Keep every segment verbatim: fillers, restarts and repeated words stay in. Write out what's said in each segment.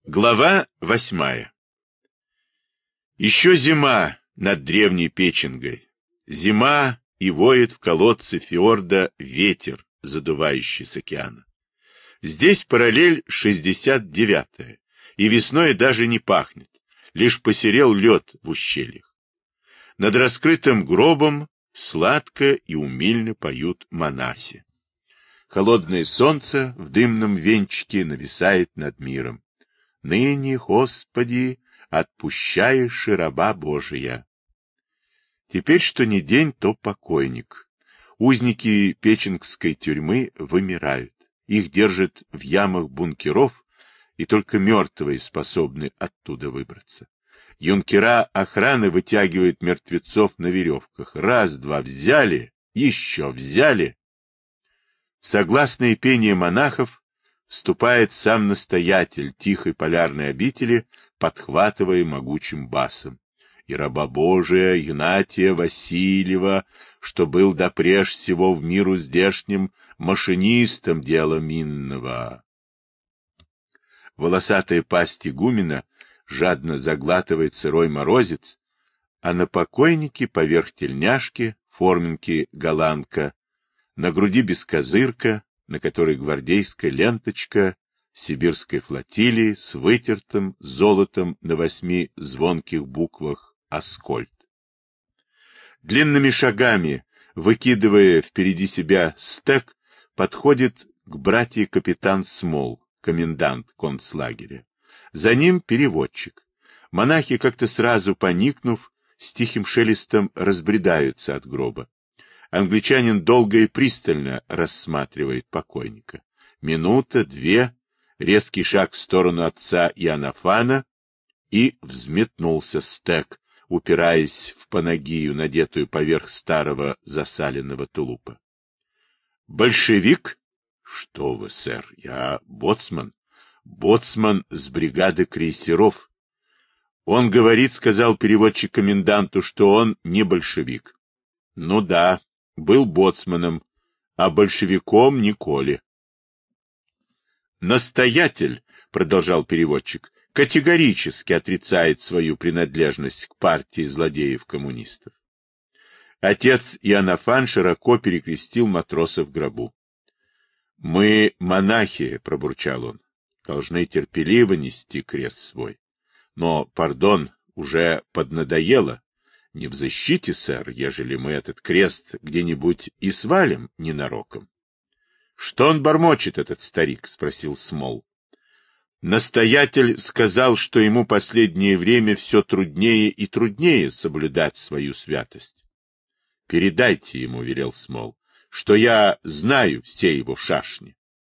Глава восьмая. Еще зима над древней Печенгой. Зима, и воет в колодце фьорда ветер, задувающий с океана. Здесь параллель шестьдесят девятая, и весной даже не пахнет, лишь посерел лед в ущельях. Над раскрытым гробом сладко и умильно поют монаси. Холодное солнце в дымном венчике нависает над миром. Ныне, Господи, отпущаешь и раба Божия. Теперь что ни день, то покойник. Узники печенгской тюрьмы вымирают. Их держат в ямах бункеров, и только мертвые способны оттуда выбраться. Юнкера охраны вытягивают мертвецов на веревках. Раз-два взяли, еще взяли. В согласное пение монахов вступает сам настоятель тихой полярной обители, подхватывая могучим басом. И раба Божия Игнатия Васильева, что был допреж всего в миру здешним машинистом дела минного. Волосатая пасть игумена жадно заглатывает сырой морозец, а на покойнике поверх тельняшки, форменки голландка, на груди бескозырка, на которой гвардейская ленточка сибирской флотилии с вытертым золотом на восьми звонких буквах «Аскольд». Длинными шагами, выкидывая впереди себя стек, подходит к братье капитан Смол, комендант концлагеря. За ним переводчик. Монахи, как-то сразу поникнув, с тихим шелестом разбредаются от гроба. Англичанин долго и пристально рассматривает покойника. Минута, две, резкий шаг в сторону отца Иоаннафана, и взметнулся стек, упираясь в панагию, надетую поверх старого засаленного тулупа. — Большевик? — Что вы, сэр, я боцман. Боцман с бригады крейсеров. Он говорит, — сказал переводчик коменданту, — что он не большевик. — Ну да. Был боцманом, а большевиком николи. Настоятель, продолжал переводчик, категорически отрицает свою принадлежность к партии злодеев-коммунистов. Отец Иоаннафан широко перекрестил матроса в гробу. Мы, монахи, пробурчал он, должны терпеливо нести крест свой. Но, пардон, уже поднадоело. Не в защите, сэр, ежели мы этот крест где-нибудь и свалим ненароком. — Что он бормочет, этот старик? — спросил Смол. Настоятель сказал, что ему последнее время все труднее и труднее соблюдать свою святость. — Передайте ему, — велел Смол, — что я знаю все его шашни.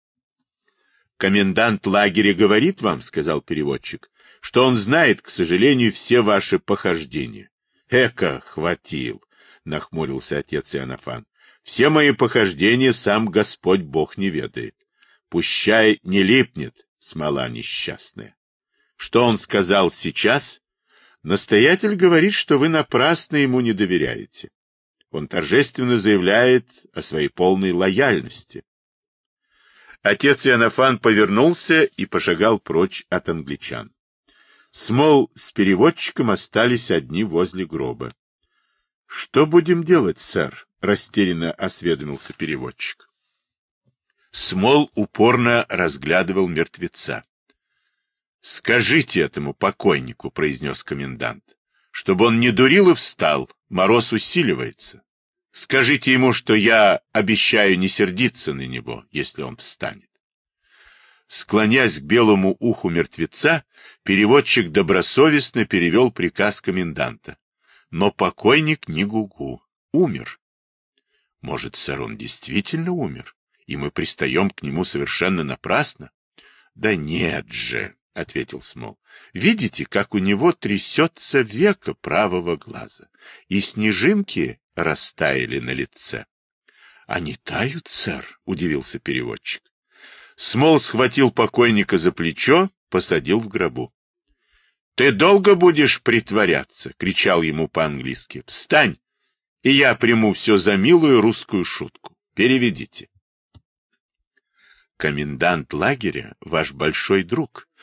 — Комендант лагеря говорит вам, — сказал переводчик, — что он знает, к сожалению, все ваши похождения. — Эка, хватил, — нахмурился отец Иоаннафан. — Все мои похождения сам Господь Бог не ведает. Пущай не липнет, смола несчастная. Что он сказал сейчас? Настоятель говорит, что вы напрасно ему не доверяете. Он торжественно заявляет о своей полной лояльности. Отец Иоаннафан повернулся и пошагал прочь от англичан. Смол с переводчиком остались одни возле гроба. — Что будем делать, сэр? — растерянно осведомился переводчик. Смол упорно разглядывал мертвеца. — Скажите этому покойнику, — произнес комендант, — чтобы он не дурил и встал, мороз усиливается. Скажите ему, что я обещаю не сердиться на него, если он встанет. Склонясь к белому уху мертвеца, переводчик добросовестно перевел приказ коменданта. Но покойник не гугу, умер. Может, сэр, он действительно умер, и мы пристаем к нему совершенно напрасно? — Да нет же, — ответил Смол. — Видите, как у него трясется веко правого глаза, и снежинки растаяли на лице. — Они тают, сэр? — удивился переводчик. Смол схватил покойника за плечо, посадил в гробу. — Ты долго будешь притворяться? — кричал ему по-английски. — Встань, и я приму все за милую русскую шутку. Переведите. — Комендант лагеря — ваш большой друг,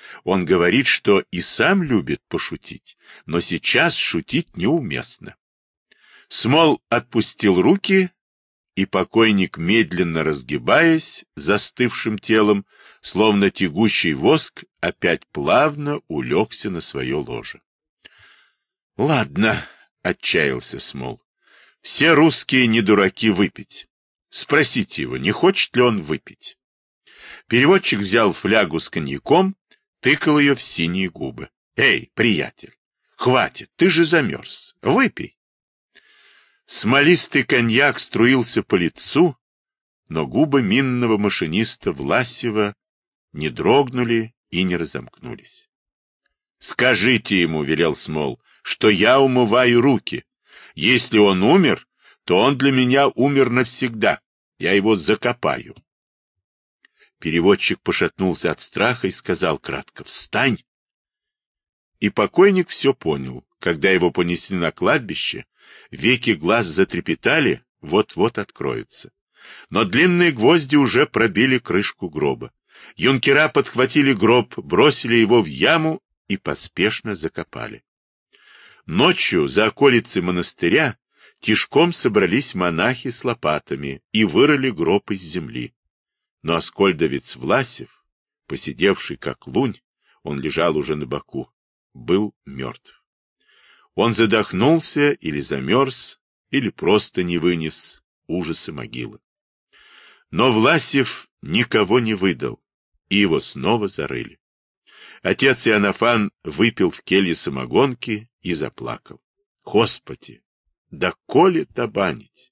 Он говорит, что и сам любит пошутить, но сейчас шутить неуместно. Смол отпустил руки, и покойник, медленно разгибаясь застывшим телом, словно тягущий воск, опять плавно улегся на свое ложе. — Ладно, — отчаялся Смол, — все русские не дураки выпить. Спросите его, не хочет ли он выпить. Переводчик взял флягу с коньяком, тыкал ее в синие губы. — Эй, приятель, хватит, ты же замерз, выпей. Смолистый коньяк струился по лицу, но губы минного машиниста Власьева не дрогнули и не разомкнулись. — Скажите ему, — велел Смол, — что я умываю руки. Если он умер, то он для меня умер навсегда. Я его закопаю. Переводчик пошатнулся от страха и сказал кратко: «Встань!» И покойник все понял. Когда его понесли на кладбище, веки глаз затрепетали, вот-вот откроются. Но длинные гвозди уже пробили крышку гроба. Юнкера подхватили гроб, бросили его в яму и поспешно закопали. Ночью за околицей монастыря тишком собрались монахи с лопатами и вырыли гроб из земли. Но аскольдовец Власев, посидевший как лунь, он лежал уже на боку, был мертв. Он задохнулся или замерз, или просто не вынес ужаса могилы. Но Власев никого не выдал, и его снова зарыли. Отец Иоаннафан выпил в келье самогонки и заплакал. Господи, да коли табанить!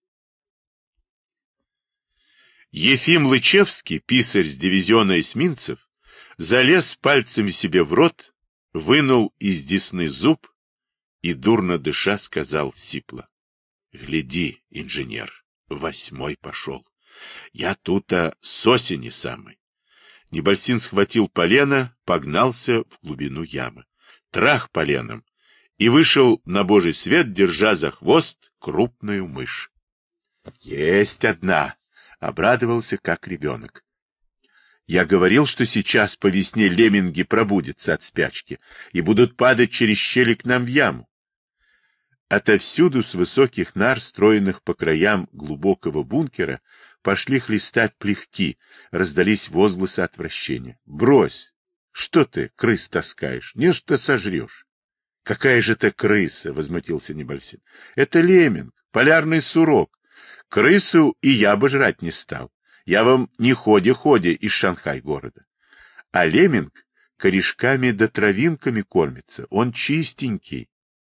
Ефим Лычевский, писарь с дивизиона эсминцев, залез пальцами себе в рот, вынул из десны зуб и, дурно дыша, сказал сипло: — Гляди, инженер, восьмой пошел. Я тут-то с осени самой. Небольсин схватил полено, погнался в глубину ямы. Трах поленом и вышел на божий свет, держа за хвост крупную мышь. — Есть одна! — обрадовался, как ребенок. Я говорил, что сейчас по весне лемминги пробудятся от спячки и будут падать через щели к нам в яму. Отовсюду с высоких нар, строенных по краям глубокого бункера, пошли хлестать плевки, раздались возгласы отвращения. — Брось! Что ты, крыс, таскаешь? Не что сожрешь. — Какая же это крыса? — возмутился Небольсин. — Это лемминг, полярный сурок. Крысу и я бы жрать не стал. Я вам не ходе-ходе из Шанхай-города. А лемминг корешками да травинками кормится. Он чистенький.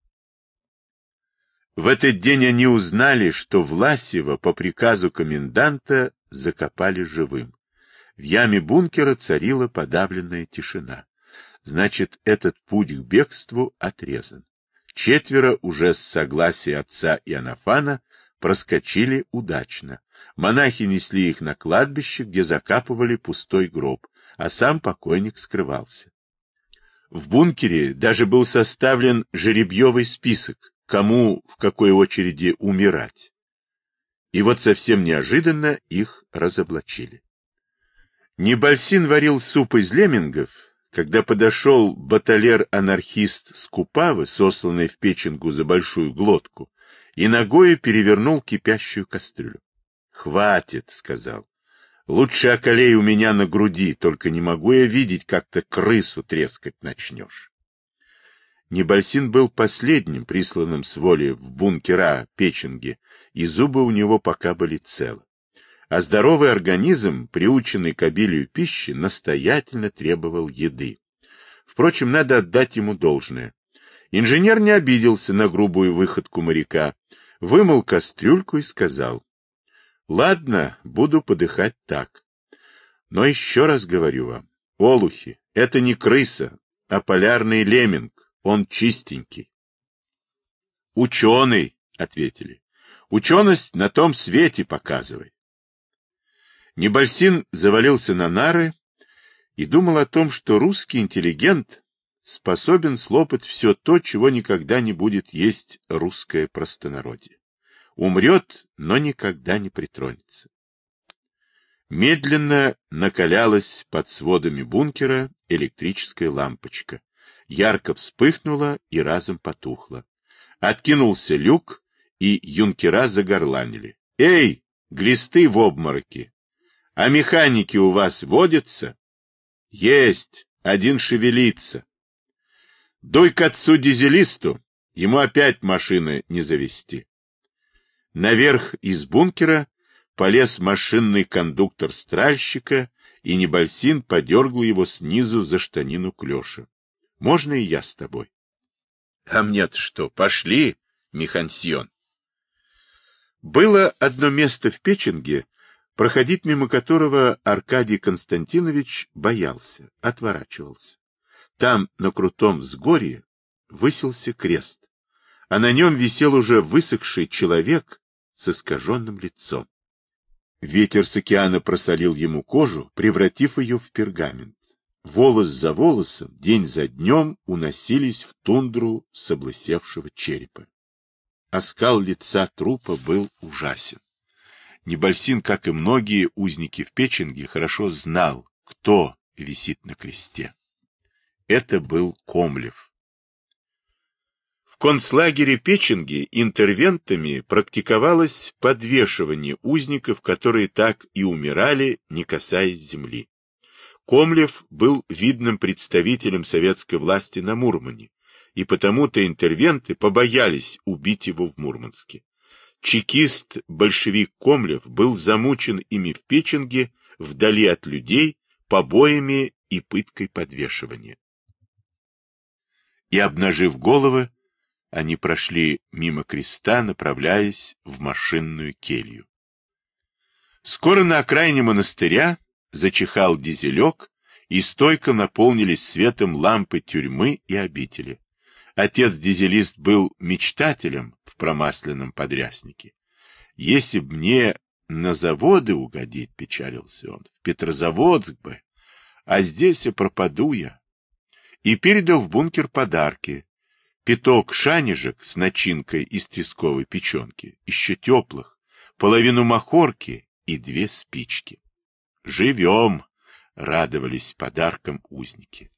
В этот день они узнали, что Власьева по приказу коменданта закопали живым. В яме бункера царила подавленная тишина. Значит, этот путь к бегству отрезан. Четверо уже с согласия отца Иоаннафана проскочили удачно. Монахи несли их на кладбище, где закапывали пустой гроб, а сам покойник скрывался. В бункере даже был составлен жеребьевый список, кому в какой очереди умирать. И вот совсем неожиданно их разоблачили. Небольсин варил суп из леммингов, когда подошел баталер-анархист Скупавы, сосланный в Печенгу за большую глотку, и ногою перевернул кипящую кастрюлю. — Хватит, — сказал. — Лучше околей у меня на груди, только не могу я видеть, как ты крысу трескать начнешь. Небольсин был последним, присланным с воли в бункера Печенги, и зубы у него пока были целы. А здоровый организм, приученный к обилию пищи, настоятельно требовал еды. Впрочем, надо отдать ему должное. Инженер не обиделся на грубую выходку моряка, вымыл кастрюльку и сказал: — Ладно, буду подыхать так. Но еще раз говорю вам, олухи, это не крыса, а полярный лемминг, он чистенький. — Ученый, — ответили, — ученость на том свете показывай. Небольсин завалился на нары и думал о том, что русский интеллигент способен слопать все то, чего никогда не будет есть русское простонародье. Умрет, но никогда не притронется. Медленно накалялась под сводами бункера электрическая лампочка. Ярко вспыхнула и разом потухла. Откинулся люк, и юнкера загорланили. — Эй, глисты в обмороке! А механики у вас водятся? — Есть, один шевелится. — Дуй к отцу-дизелисту, ему опять машины не завести. Наверх из бункера полез машинный кондуктор стральщика, и Небольсин подергал его снизу за штанину клёша. — Можно и я с тобой? — А мне-то что, пошли, механсьон. Было одно место в Печенге, проходить мимо которого Аркадий Константинович боялся, отворачивался. Там, на крутом взгорье, высился крест, а на нем висел уже высохший человек с искаженным лицом. Ветер с океана просолил ему кожу, превратив ее в пергамент. Волос за волосом, день за днем уносились в тундру с облысевшего черепа. Оскал лица трупа был ужасен. Небольсин, как и многие узники в Печенге, хорошо знал, кто висит на кресте. Это был Комлев. В концлагере Печенги интервентами практиковалось подвешивание узников, которые так и умирали, не касаясь земли. Комлев был видным представителем советской власти на Мурмане, и потому-то интервенты побоялись убить его в Мурманске. Чекист-большевик Комлев был замучен ими в Печенге, вдали от людей, побоями и пыткой подвешивания. И, обнажив головы, они прошли мимо креста, направляясь в машинную келью. Скоро на окраине монастыря зачихал дизелек, и стойко наполнились светом лампы тюрьмы и обители. Отец-дизелист был мечтателем в промасленном подряснике. Если б мне на заводы угодить, печалился он, в Петрозаводск бы, а здесь и пропаду я. И передал в бункер подарки. Пяток шанежек с начинкой из тресковой печенки, еще теплых, половину махорки и две спички. Живем, радовались подаркам узники.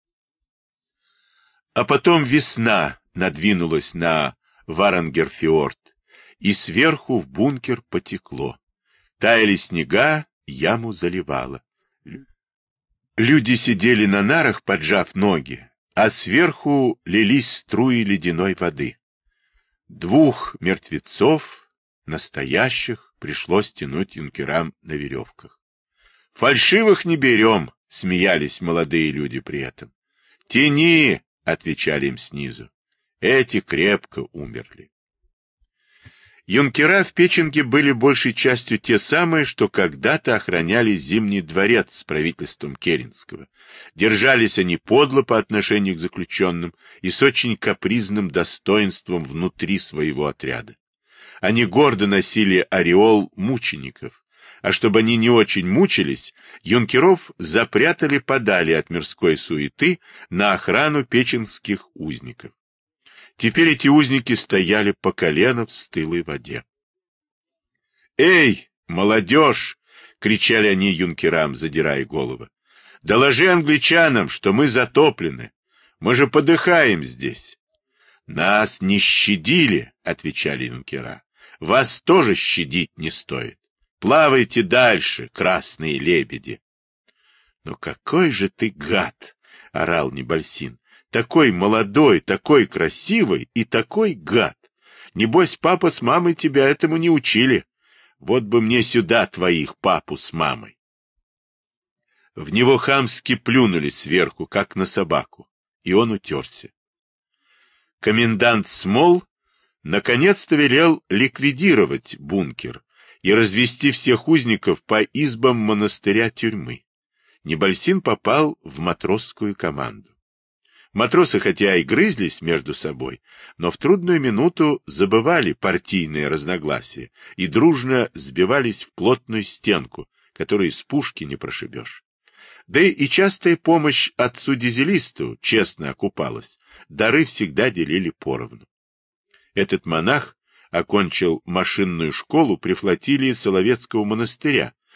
А потом весна надвинулась на Варангерфьорд, и сверху в бункер потекло. Таяли снега, яму заливало. Люди сидели на нарах, поджав ноги, а сверху лились струи ледяной воды. Двух мертвецов, настоящих, пришлось тянуть юнкерам на веревках. «Фальшивых не берем», — смеялись молодые люди при этом. «Тяни», — отвечали им снизу. «Эти крепко умерли». Юнкера в Печенге были большей частью те самые, что когда-то охраняли Зимний дворец с правительством Керенского. Держались они подло по отношению к заключенным и с очень капризным достоинством внутри своего отряда. Они гордо носили ореол мучеников, а чтобы они не очень мучились, юнкеров запрятали подали от мирской суеты на охрану печенских узников. Теперь эти узники стояли по колено в стылой воде. «Эй, молодежь!» — кричали они юнкерам, задирая головы. «Доложи англичанам, что мы затоплены. Мы же подыхаем здесь». «Нас не щадили», — отвечали юнкера. «Вас тоже щадить не стоит. Плавайте дальше, красные лебеди». «Ну какой же ты гад!» — орал Небольсин. «Такой молодой, такой красивый и такой гад! Небось, папа с мамой тебя этому не учили. Вот бы мне сюда твоих папу с мамой!» В него хамски плюнули сверху, как на собаку, и он утерся. Комендант Смол наконец-то велел ликвидировать бункер и развести всех узников по избам монастыря-тюрьмы. Небольсин попал в матросскую команду. Матросы хотя и грызлись между собой, но в трудную минуту забывали партийные разногласия и дружно сбивались в плотную стенку, которую с пушки не прошибешь. Да и частая помощь отцу-дизелисту честно окупалась, дары всегда делили поровну. Этот монах окончил машинную школу при флотилии Соловецкого монастыря,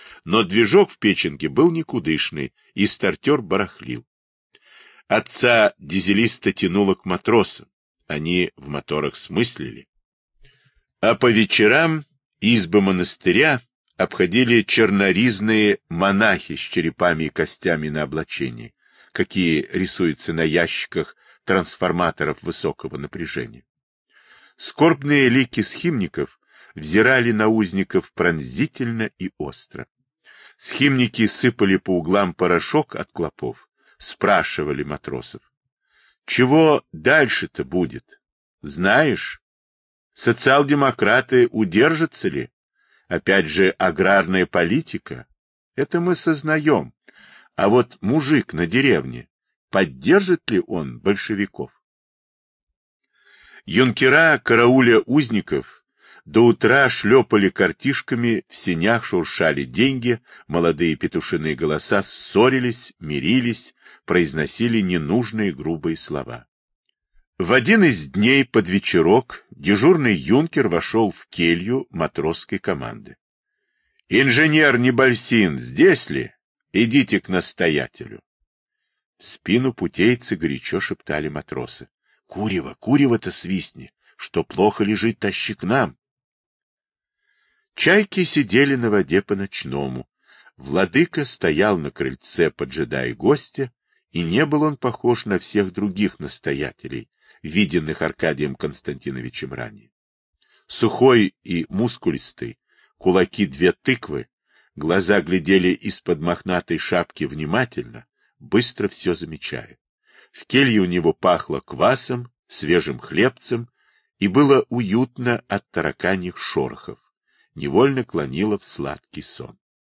но движок в печенге был никудышный, и стартер барахлил. Отца дизелиста тянуло к матросам, они в моторах смыслили. А по вечерам избы монастыря обходили черноризные монахи с черепами и костями на облачении, какие рисуются на ящиках трансформаторов высокого напряжения. Скорбные лики схимников взирали на узников пронзительно и остро. Схимники сыпали по углам порошок от клопов, спрашивали матросов: чего дальше-то будет? Знаешь, социал-демократы удержатся ли? Опять же, аграрная политика. Это мы сознаем. А вот мужик на деревне, поддержит ли он большевиков? Юнкера, карауля узников, до утра шлепали картишками, в сенях шуршали деньги, молодые петушиные голоса ссорились, мирились, произносили ненужные грубые слова. В один из дней под вечерок дежурный юнкер вошел в келью матросской команды. — Инженер Небольсин, здесь ли? Идите к настоятелю. В спину путейцы горячо шептали матросы: — Курево, курево-то свистни, что плохо лежит, тащи к нам. Чайки сидели на воде по-ночному. Владыка стоял на крыльце, поджидая гостя, и не был он похож на всех других настоятелей, виденных Аркадием Константиновичем ранее. Сухой и мускулистый, кулаки две тыквы, глаза глядели из-под мохнатой шапки внимательно, быстро все замечая. В келье у него пахло квасом, свежим хлебцем, и было уютно от тараканьих шорохов, невольно клонило в сладкий сон.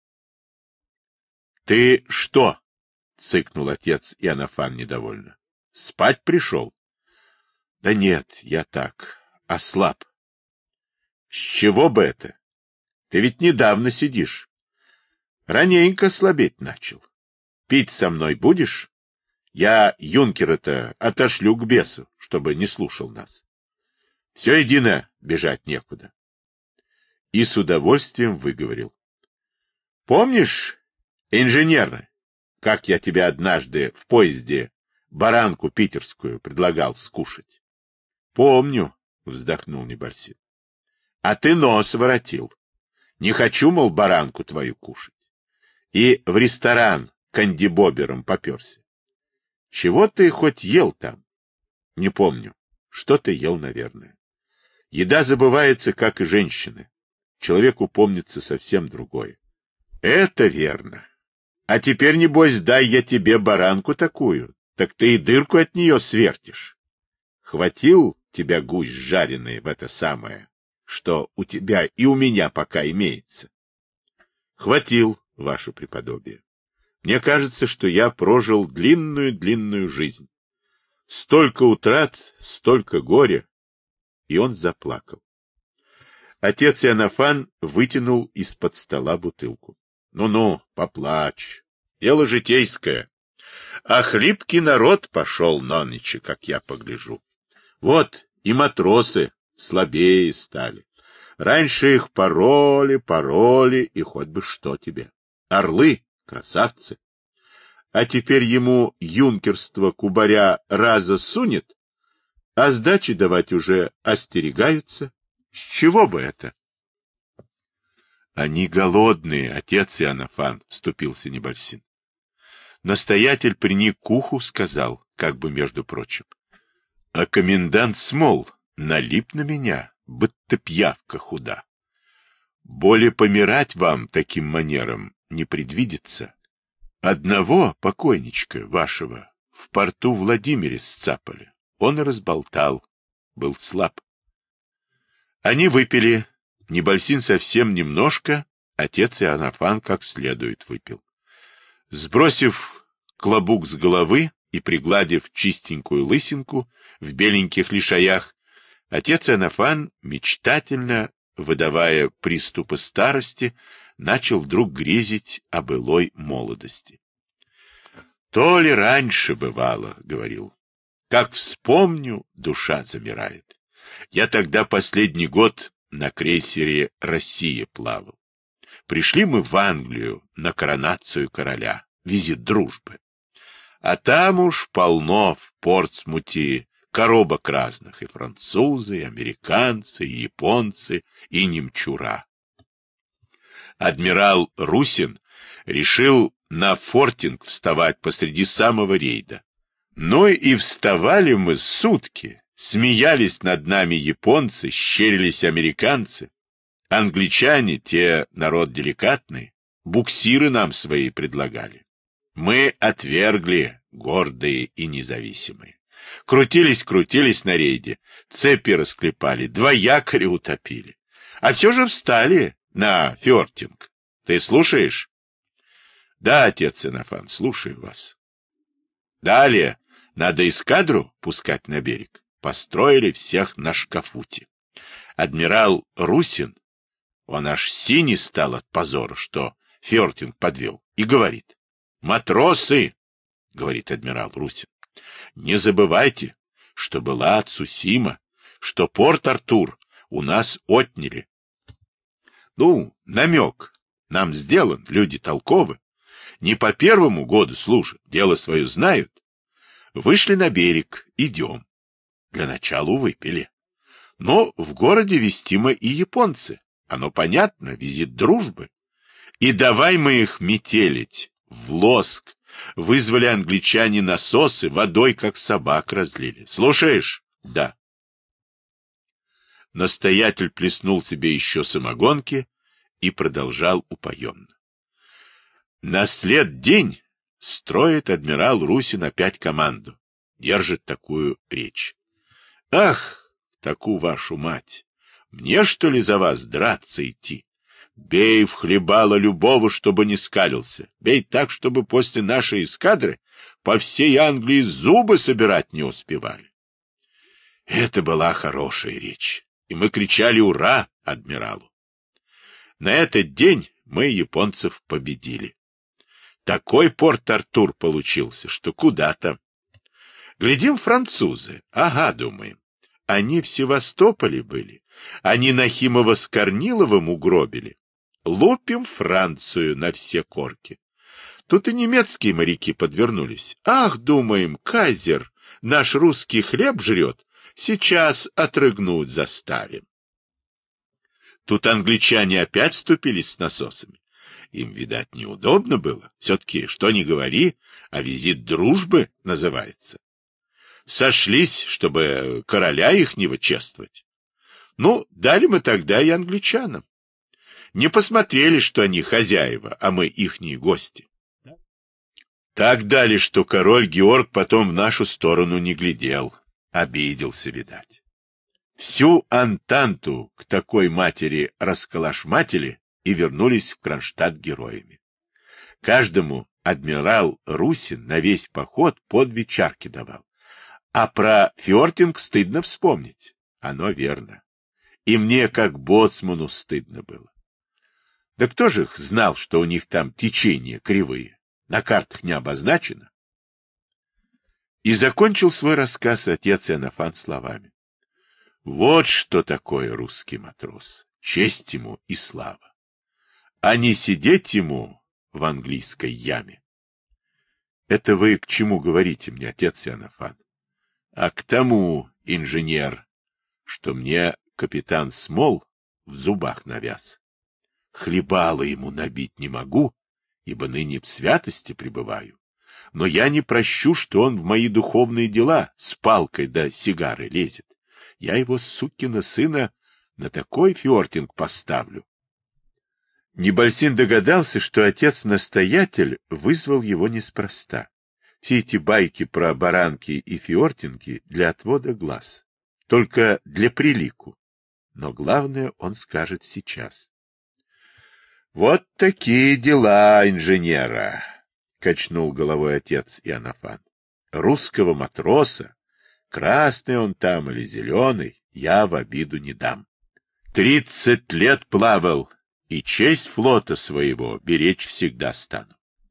— Ты что? — цыкнул отец Иоаннафан недовольно. — Спать пришел? — Да нет, я так, ослаб. — С чего бы это? Ты ведь недавно сидишь. Раненько слабеть начал. Пить со мной будешь? Я юнкера-то отошлю к бесу, чтобы не слушал нас. Все едино, бежать некуда. И с удовольствием выговорил: помнишь, инженер, как я тебе однажды в поезде баранку питерскую предлагал скушать? Помню, вздохнул Небольсин. А ты нос воротил. Не хочу, мол, баранку твою кушать. И в ресторан кандибобером поперся. Чего ты хоть ел там? Не помню. Что ты ел, наверное. Еда забывается, как и женщины. Человеку помнится совсем другое. Это верно. А теперь, небось, дай я тебе баранку такую, так ты и дырку от нее свертишь. Хватил тебя гусь жареный в это самое, что у тебя и у меня пока имеется? Хватил, ваше преподобие. Мне кажется, что я прожил длинную-длинную жизнь. Столько утрат, столько горя. И он заплакал. Отец Иоаннафан вытянул из-под стола бутылку. Ну-ну, поплачь. Дело житейское. А хлипкий народ пошел нонече, как я погляжу. Вот и матросы слабее стали. Раньше их пароли, пароли, и хоть бы что тебе. Орлы, красавцы. А теперь ему юнкерство кубаря раза сунет, а сдачи давать уже остерегаются. С чего бы это? Они голодные, отец Иоаннафан, вступился Небольсин. Настоятель приник к уху, сказал, как бы между прочим: а комендант Смол налип на меня, будто пьявка худа. Более помирать вам таким манером не предвидится. Одного покойничка вашего в порту Владимире сцапали. Он разболтал, был слаб. Они выпили. Небольсин совсем немножко, отец Иоаннафан как следует выпил. Сбросив клобук с головы и пригладив чистенькую лысинку в беленьких лишаях, отец Иоаннафан, мечтательно выдавая приступы старости, начал вдруг грезить о былой молодости. «То ли раньше бывало, — говорил, — как вспомню, душа замирает. Я тогда последний год на крейсере «Россия» плавал. Пришли мы в Англию на коронацию короля, визит дружбы. А там уж полно в Портсмуте коробок разных, и французы, и американцы, и японцы, и немчура. Адмирал Русин решил на фортинг вставать посреди самого рейда. Ну и вставали мы сутки, смеялись над нами японцы, щерились американцы. Англичане, те народ деликатный, буксиры нам свои предлагали. Мы отвергли, гордые и независимые. Крутились, крутились на рейде, цепи расклепали, два якоря утопили. А все же встали на фёртинг. Ты слушаешь? Да, отец Инофан, слушаю вас. Далее надо эскадру пускать на берег. Построили всех на шкафуте. Адмирал Русин, он аж синий стал от позора, что фёртинг подвел, и говорит: «Матросы, — говорит адмирал Русин, — не забывайте, что была Цусима, что Порт-Артур у нас отняли. Ну, намек нам сделан, люди толковы, не по первому году служат, дело свое знают. Вышли на берег, идем. Для начала выпили. Но в городе вестимо и японцы. Оно понятно, визит дружбы. И давай мы их метелить в лоск. Вызвали англичане насосы, водой как собак разлили. Слушаешь? Да. Настоятель плеснул себе еще самогонки и продолжал упоенно. На след день строит адмирал Русин опять команду. Держит такую речь. Ах, таку вашу мать! Мне, что ли, за вас драться идти? Бей в хлебало любого, чтобы не скалился. Бей так, чтобы после нашей эскадры по всей Англии зубы собирать не успевали. Это была хорошая речь, и мы кричали «Ура!» адмиралу. На этот день мы японцев победили. Такой Порт-Артур получился, что куда там. Глядим, французы. Ага, думаем. Они в Севастополе были. Они Нахимова с Корниловым угробили. Лупим Францию на все корки. Тут и немецкие моряки подвернулись. Ах, думаем, кайзер, наш русский хлеб жрет. Сейчас отрыгнуть заставим. Тут англичане опять вступились с насосами. Им, видать, неудобно было. Все-таки, что ни говори, а визит дружбы называется. Сошлись, чтобы короля ихнего чествовать. Ну, дали мы тогда и англичанам. Не посмотрели, что они хозяева, а мы ихние гости. Так дали, что король Георг потом в нашу сторону не глядел. Обиделся, видать. Всю Антанту к такой матери расколошматили и вернулись в Кронштадт героями. Каждому адмирал Русин на весь поход по две чарки давал. А про фёртинг стыдно вспомнить. Оно верно. И мне, как боцману, стыдно было. Да кто же их знал, что у них там течения кривые? На картах не обозначено. И закончил свой рассказ отец Иоаннафан словами. Вот что такое русский матрос. Честь ему и слава. А не сидеть ему в английской яме. Это вы к чему говорите мне, отец Иоаннафан? А к тому, инженер, что мне капитан Смол в зубах навяз. Хлебало ему набить не могу, ибо ныне в святости пребываю. Но я не прощу, что он в мои духовные дела с палкой да сигары лезет. Я его, сукина сына, на такой фёртинг поставлю. Небольсин догадался, что отец-настоятель вызвал его неспроста. Все эти байки про баранки и фёртинги для отвода глаз. Только для прилику. Но главное он скажет сейчас. Вот такие дела инженера, качнул головой отец Иоаннафан. Русского матроса, красный он там или зеленый, я в обиду не дам. Тридцать лет плавал, и честь флота своего беречь всегда стану.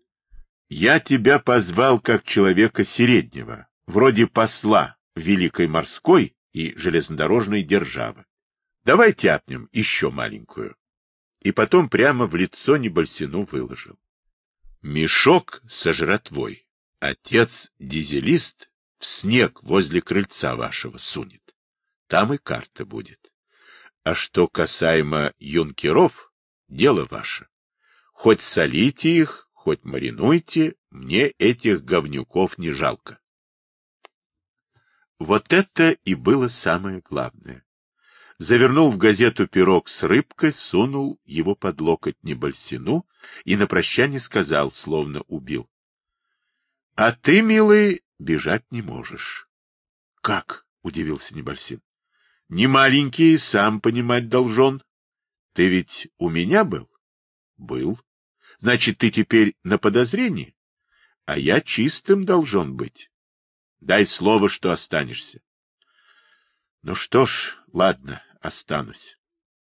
Я тебя позвал как человека среднего, вроде посла Великой морской и железнодорожной державы. Давай тяпнем еще маленькую. и потом прямо в лицо Небольсину выложил. Мешок со жратвой отец-дизелист в снег возле крыльца вашего сунет. Там и карта будет. А что касаемо юнкеров, дело ваше. Хоть солите их, хоть маринуйте, мне этих говнюков не жалко. Вот это и было самое главное. Завернул в газету пирог с рыбкой, сунул его под локоть Небольсину и на прощание сказал, словно убил. — А ты, милый, бежать не можешь. — Как? — удивился Небольсин. — Не маленький, сам понимать должен. Ты ведь у меня был? — Был. — Значит, ты теперь на подозрении? А я чистым должен быть. Дай слово, что останешься. Ну что ж, ладно, останусь.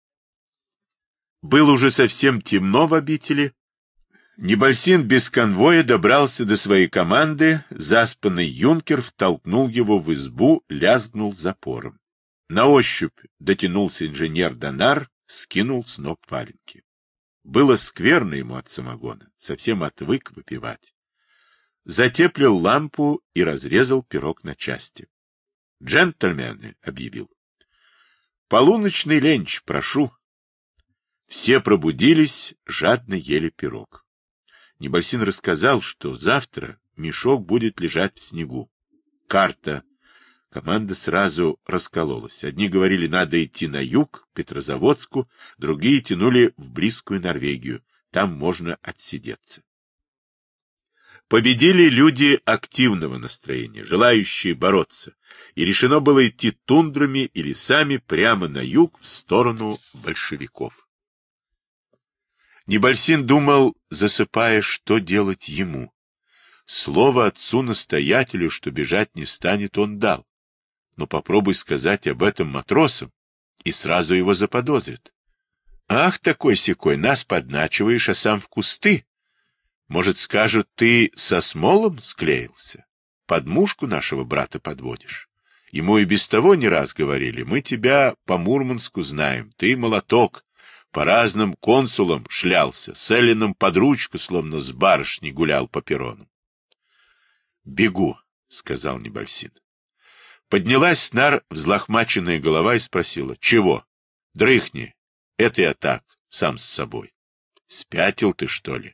Было уже совсем темно в обители. Небольсин без конвоя добрался до своей команды, заспанный юнкер втолкнул его в избу, лязгнул запором. На ощупь дотянулся инженер Донар, скинул с ног валенки. Было скверно ему от самогона, совсем отвык выпивать. Затеплил лампу и разрезал пирог на части. — Джентльмены, — объявил, — полуночный ленч, прошу. Все пробудились, жадно ели пирог. Небольсин рассказал, что завтра мешок будет лежать в снегу. Карта. Команда сразу раскололась. Одни говорили, надо идти на юг, к Петрозаводску, другие тянули в близкую Норвегию. Там можно отсидеться. Победили люди активного настроения, желающие бороться, и решено было идти тундрами и лесами прямо на юг в сторону большевиков. Небольсин думал, засыпая, что делать ему. Слово отцу-настоятелю, что бежать не станет, он дал. Но попробуй сказать об этом матросам, и сразу его заподозрят. Ах, такой-сякой, нас подначиваешь, а сам в кусты. Может, скажут, ты со смолом склеился? Подмушку нашего брата подводишь. Ему и без того не раз говорили, мы тебя по Мурманску знаем, ты молоток, по разным консулам шлялся, с Эллином под ручку, словно с барышней гулял по перрону. — Бегу, — сказал Небольсин. Поднялась с нар взлохмаченная голова и спросила, — чего? — Дрыхни, это я так, сам с собой. — Спятил ты, что ли?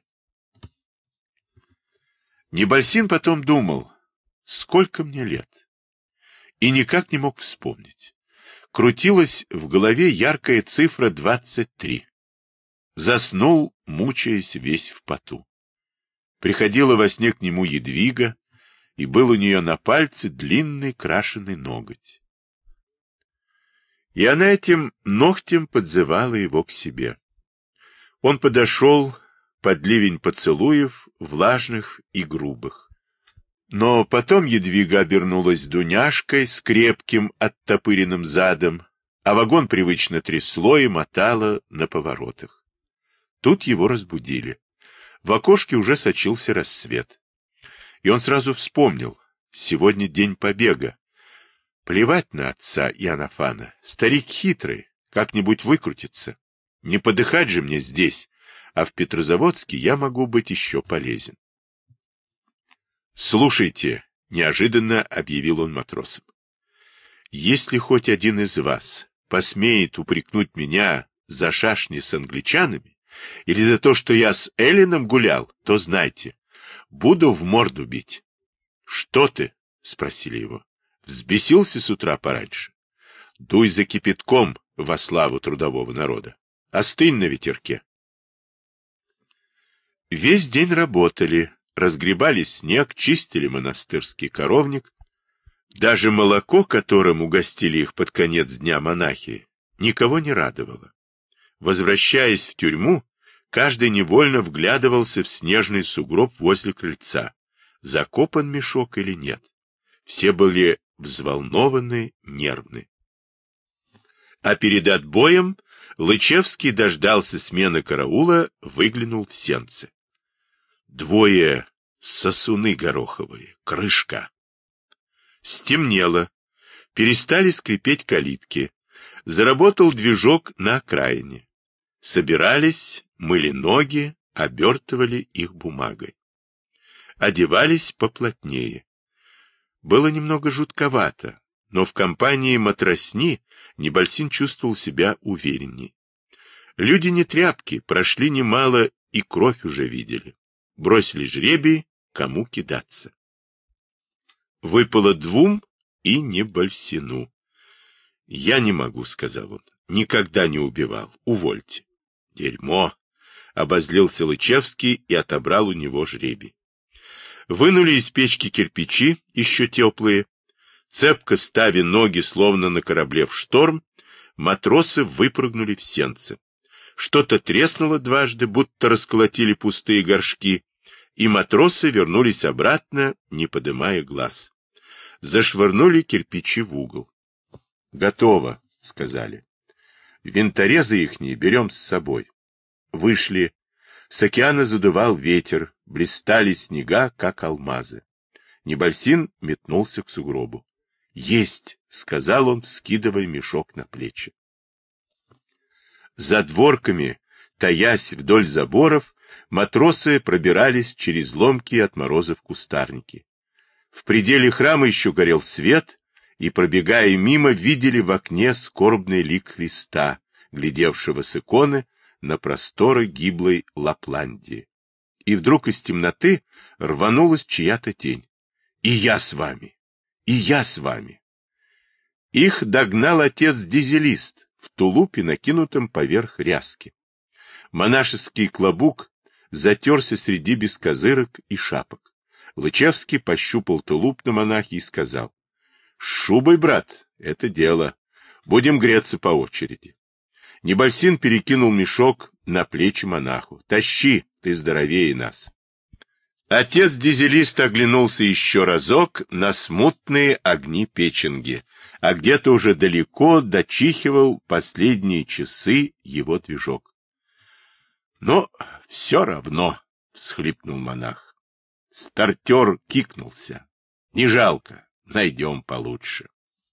Небольсин потом думал, сколько мне лет, и никак не мог вспомнить. Крутилась в голове яркая цифра двадцать три. Заснул, мучаясь весь в поту. Приходила во сне к нему Едвига, и был у нее на пальце длинный крашеный ноготь. И она этим ногтем подзывала его к себе. Он подошел под ливень поцелуев, влажных и грубых. Но потом Едвига обернулась Дуняшкой с крепким оттопыренным задом, а вагон привычно трясло и мотало на поворотах. Тут его разбудили. В окошке уже сочился рассвет. И он сразу вспомнил, сегодня день побега. Плевать на отца Иоаннафана, старик хитрый, как-нибудь выкрутится. Не подыхать же мне здесь, а в Петрозаводске я могу быть еще полезен. «Слушайте», — неожиданно объявил он матросам, — «если хоть один из вас посмеет упрекнуть меня за шашни с англичанами или за то, что я с Эллином гулял, то знайте, буду в морду бить». «Что ты?» — спросили его. «Взбесился с утра пораньше? Дуй за кипятком во славу трудового народа. Остынь на ветерке». Весь день работали, разгребали снег, чистили монастырский коровник. Даже молоко, которым угостили их под конец дня монахи, никого не радовало. Возвращаясь в тюрьму, каждый невольно вглядывался в снежный сугроб возле крыльца, закопан мешок или нет. Все были взволнованы, нервны. А перед отбоем Лычевский дождался смены караула, выглянул в сенцы. Двое сосуны гороховые, крышка. Стемнело, перестали скрипеть калитки, заработал движок на окраине. Собирались, мыли ноги, обертывали их бумагой. Одевались поплотнее. Было немного жутковато, но в компании матросни Небольсин чувствовал себя уверенней. Люди не тряпки, прошли немало и кровь уже видели. Бросили жребий, кому кидаться. Выпало двум и Небольсину. «Я не могу», — сказал он, — «никогда не убивал, увольте». «Дерьмо!» — обозлился Лычевский и отобрал у него жребий. Вынули из печки кирпичи, еще теплые. Цепко ставя ноги, словно на корабле в шторм, матросы выпрыгнули в сенцы. Что-то треснуло дважды, будто расколотили пустые горшки, и матросы вернулись обратно, не подымая глаз. Зашвырнули кирпичи в угол. «Готово», — сказали. «Винторезы ихние берем с собой». Вышли. С океана задувал ветер, блистали снега, как алмазы. Небольсин метнулся к сугробу. «Есть!» — сказал он, вскидывая мешок на плечи. За дворками, таясь вдоль заборов, матросы пробирались через ломкие от морозов кустарники. В пределе храма еще горел свет, и, пробегая мимо, видели в окне скорбный лик Христа, глядевшего с иконы на просторы гиблой Лапландии. И вдруг из темноты рванулась чья-то тень. «И я с вами! И я с вами!» Их догнал отец-дизелист в тулупе, накинутом поверх ряски. Монашеский клобук затерся среди бескозырок и шапок. Лычевский пощупал тулуп на монахе и сказал: «С шубой, брат, это дело. Будем греться по очереди». Небольсин перекинул мешок на плечи монаху. «Тащи, ты здоровее нас». Отец-дизелист оглянулся еще разок на смутные огни Печенги, а где-то уже далеко дочихивал последние часы его движок. «Но все равно», — всхлипнул монах. Стартер кикнулся. «Не жалко, найдем получше».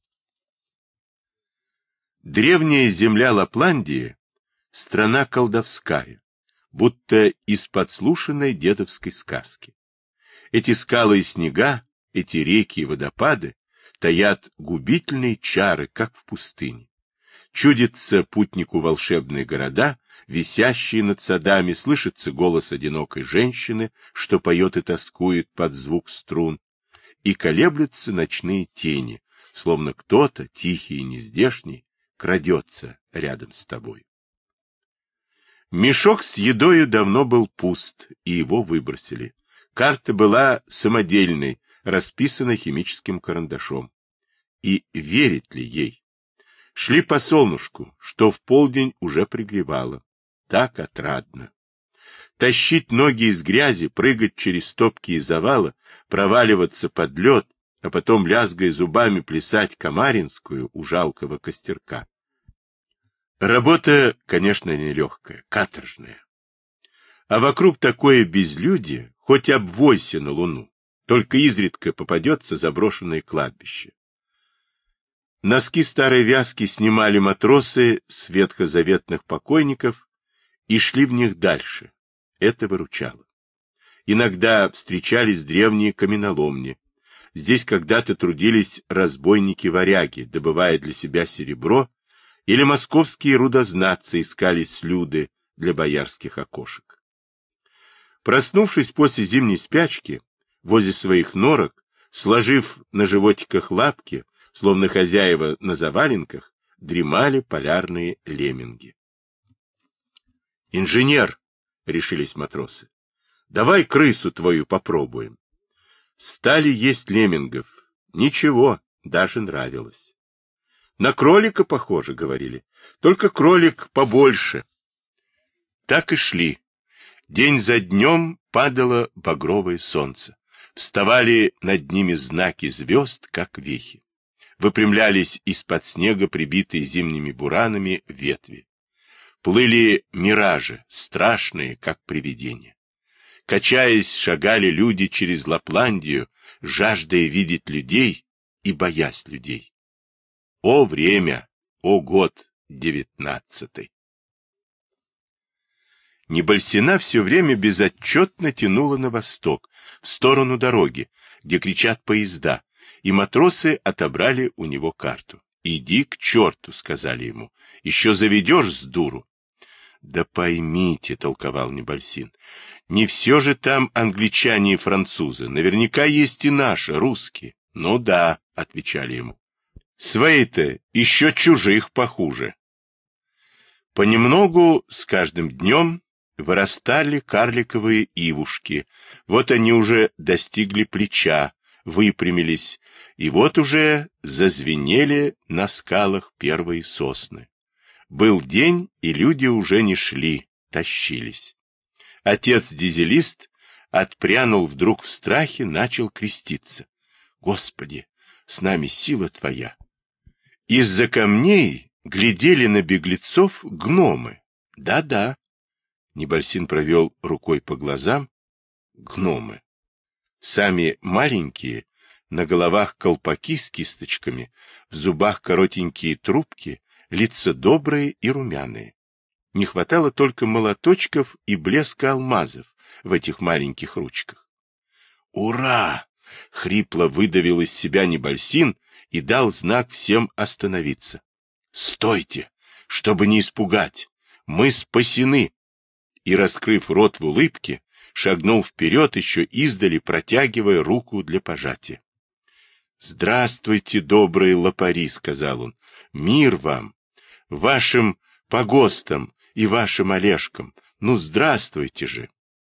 Древняя земля Лапландии — страна колдовская, будто из подслушанной дедовской сказки. Эти скалы и снега, эти реки и водопады таят губительные чары, как в пустыне. Чудится путнику волшебные города, висящие над садами, слышится голос одинокой женщины, что поет и тоскует под звук струн, и колеблются ночные тени, словно кто-то, тихий и нездешний, крадется рядом с тобой. Мешок с едою давно был пуст, и его выбросили. Карта была самодельной, расписана химическим карандашом. И верить ли ей? Шли по солнышку, что в полдень уже пригревало. Так отрадно. Тащить ноги из грязи, прыгать через топки и завалы, проваливаться под лед, а потом, лязгая зубами, плясать камаринскую у жалкого костерка. Работа, конечно, нелегкая, каторжная. А вокруг такое безлюдье, хоть обвойся на луну, только изредка попадется заброшенное кладбище. Носки старой вязки снимали матросы с ветхозаветных покойников и шли в них дальше. Это выручало. Иногда встречались древние каменоломни. Здесь когда-то трудились разбойники-варяги, добывая для себя серебро, или московские рудознатцы искали слюды для боярских окошек. Проснувшись после зимней спячки, возле своих норок, сложив на животиках лапки, словно хозяева на заваленках, дремали полярные лемминги. «Инженер!» — решились матросы. «Давай крысу твою попробуем». Стали есть леммингов. Ничего, даже нравилось. На кролика похоже, говорили. Только кролик побольше. Так и шли. День за днем падало багровое солнце. Вставали над ними знаки звезд, как вехи. Выпрямлялись из-под снега, прибитые зимними буранами, ветви. Плыли миражи, страшные, как привидения. Качаясь, шагали люди через Лапландию, жаждая видеть людей и боясь людей. О время, о год девятнадцатый! Небольсина все время безотчетно тянуло на восток, в сторону дороги, где кричат поезда, и матросы отобрали у него карту. «Иди к черту», — сказали ему, — «еще заведешь с дуру». «Да поймите», — толковал Небольсин, — «не все же там англичане и французы, наверняка есть и наши, русские». «Ну да», — отвечали ему, — «свои-то еще чужих похуже». Понемногу с каждым днем вырастали карликовые ивушки, вот они уже достигли плеча, выпрямились, и вот уже зазвенели на скалах первые сосны. Был день, и люди уже не шли, тащились. Отец-дизелист отпрянул вдруг в страхе, начал креститься. «Господи, с нами сила Твоя!» Из-за камней глядели на беглецов гномы. Да-да. Небольсин провел рукой по глазам. Гномы. Сами маленькие, на головах колпаки с кисточками, в зубах коротенькие трубки, лица добрые и румяные. Не хватало только молоточков и блеска алмазов в этих маленьких ручках. «Ура!» — хрипло выдавил из себя Небольсин и дал знак всем остановиться. «Стойте, чтобы не испугать! Мы спасены!» И, раскрыв рот в улыбке, шагнул вперед, еще издали протягивая руку для пожатия. «Здравствуйте, добрые лопари!» — сказал он. «Мир вам! Вашим погостам и вашим Олежкам! Ну, здравствуйте же!»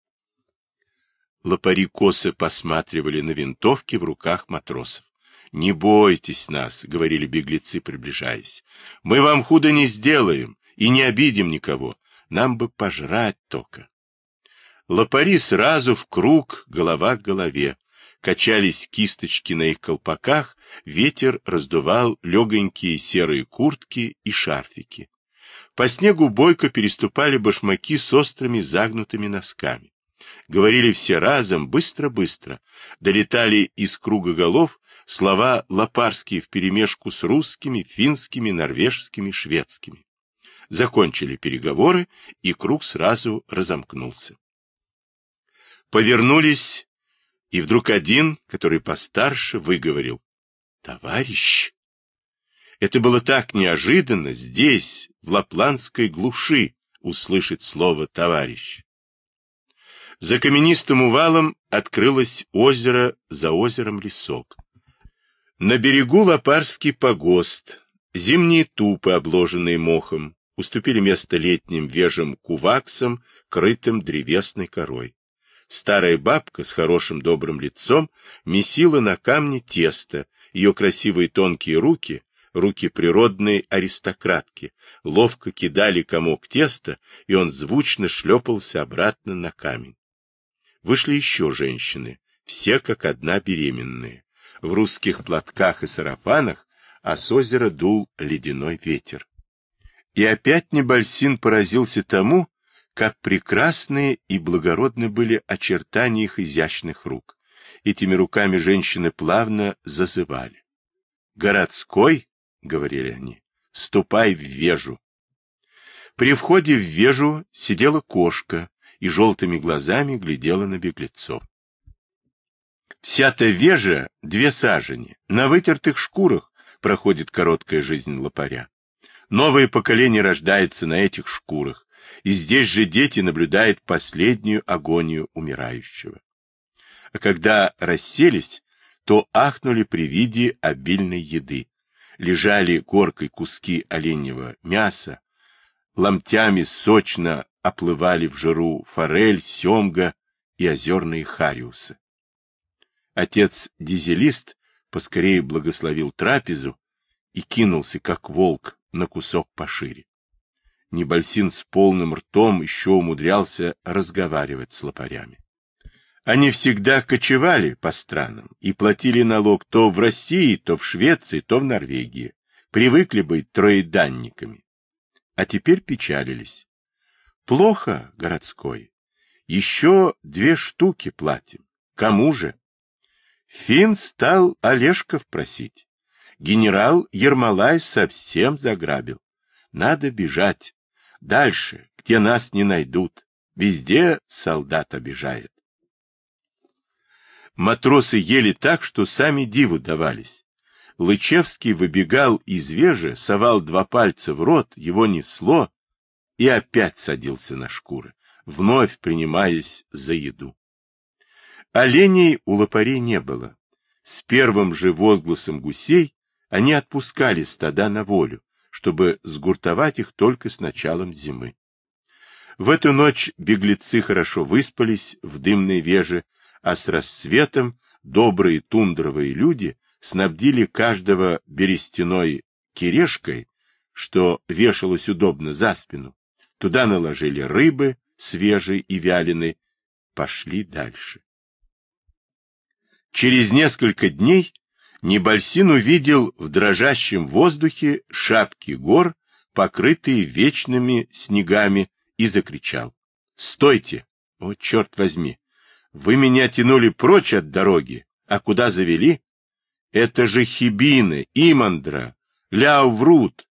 Лопари косо посматривали на винтовки в руках матросов. «Не бойтесь нас», — говорили беглецы, приближаясь. «Мы вам худо не сделаем и не обидим никого. Нам бы пожрать только». Лопари сразу в круг, голова к голове. Качались кисточки на их колпаках, ветер раздувал легонькие серые куртки и шарфики. По снегу бойко переступали башмаки с острыми загнутыми носками. Говорили все разом, быстро-быстро. Долетали из круга голов слова лопарские вперемешку с русскими, финскими, норвежскими, шведскими. Закончили переговоры, и круг сразу разомкнулся. Повернулись, и вдруг один, который постарше, выговорил: «Товарищ!» Это было так неожиданно здесь, в лапландской глуши, услышать слово «товарищ». За каменистым увалом открылось озеро, за озером лесок. На берегу лопарский погост, зимние тупы, обложенные мохом, уступили место летним вежим куваксам, крытым древесной корой. Старая бабка с хорошим добрым лицом месила на камне тесто, ее красивые тонкие руки, руки природной аристократки, ловко кидали комок теста, и он звучно шлепался обратно на камень. Вышли еще женщины, все как одна беременные, в русских платках и сарафанах, а с озера дул ледяной ветер. И опять Небольсин поразился тому, как прекрасные и благородны были очертания их изящных рук. Этими руками женщины плавно зазывали. «Городской», — говорили они, — «ступай в Вежу». При входе в Вежу сидела кошка и желтыми глазами глядела на беглецов. Вся-то Вежа — две сажени, на вытертых шкурах проходит короткая жизнь лопаря. Новое поколение рождается на этих шкурах, и здесь же дети наблюдают последнюю агонию умирающего. А когда расселись, то ахнули при виде обильной еды. Лежали горкой куски оленьего мяса, ломтями сочно оплывали в жиру форель, семга и озерные хариусы. Отец-дизелист поскорее благословил трапезу и кинулся, как волк, на кусок пошире. Небольсин с полным ртом еще умудрялся разговаривать с лопарями. Они всегда кочевали по странам и платили налог то в России, то в Швеции, то в Норвегии. Привыкли быть троеданниками. А теперь печалились. Плохо, городской. Еще две штуки платим. Кому же? Фин стал Олежков просить. Генерал Ермолай совсем заграбил. Надо бежать. Дальше, где нас не найдут. Везде солдат обижает. Матросы ели так, что сами диву давались. Лычевский выбегал из вежи, совал два пальца в рот, его несло, и опять садился на шкуры, вновь принимаясь за еду. Оленей у лопарей не было. С первым же возгласом гусей они отпускали стада на волю, чтобы сгуртовать их только с началом зимы. В эту ночь беглецы хорошо выспались в дымной веже, а с рассветом добрые тундровые люди снабдили каждого берестяной кирешкой, что вешалось удобно за спину. Туда наложили рыбы, свежей и вяленой, пошли дальше. Через несколько дней Небольсин увидел в дрожащем воздухе шапки гор, покрытые вечными снегами, и закричал: «Стойте! О, черт возьми! Вы меня тянули прочь от дороги, а куда завели? Это же Хибины, Имандра, Ляуврут!»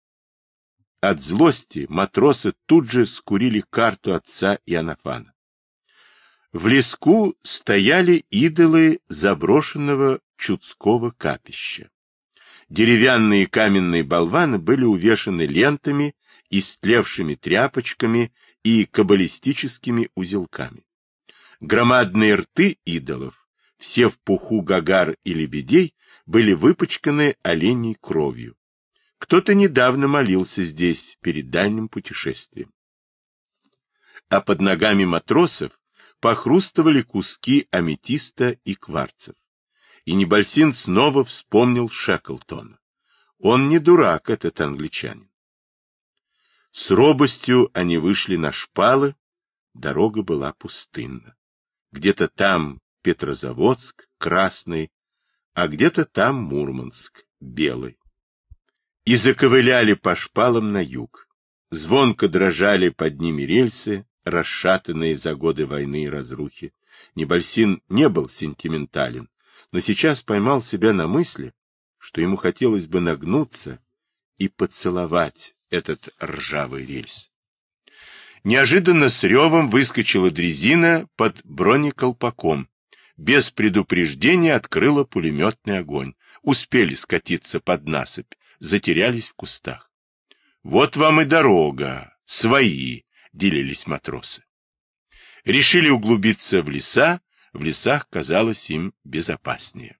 От злости матросы тут же скурили карту отца Иоаннафана. В леску стояли идолы заброшенного Чудского капища. Деревянные и каменные болваны были увешаны лентами, истлевшими тряпочками и каббалистическими узелками. Громадные рты идолов, все в пуху гагар и лебедей, были выпачканы оленей кровью. Кто-то недавно молился здесь перед дальним путешествием. А под ногами матросов похрустывали куски аметиста и кварцев. И Небольсин снова вспомнил Шеклтона. Он не дурак, этот англичанин. С робостью они вышли на шпалы, дорога была пустынна. Где-то там Петрозаводск, красный, а где-то там Мурманск, белый. И заковыляли по шпалам на юг. Звонко дрожали под ними рельсы, расшатанные за годы войны и разрухи. Небольсин не был сентиментален, но сейчас поймал себя на мысли, что ему хотелось бы нагнуться и поцеловать этот ржавый рельс. Неожиданно с ревом выскочила дрезина под бронеколпаком. Без предупреждения открыла пулеметный огонь. Успели скатиться под насыпь, затерялись в кустах. «Вот вам и дорога, свои!» — делились матросы. Решили углубиться в леса, в лесах казалось им безопаснее.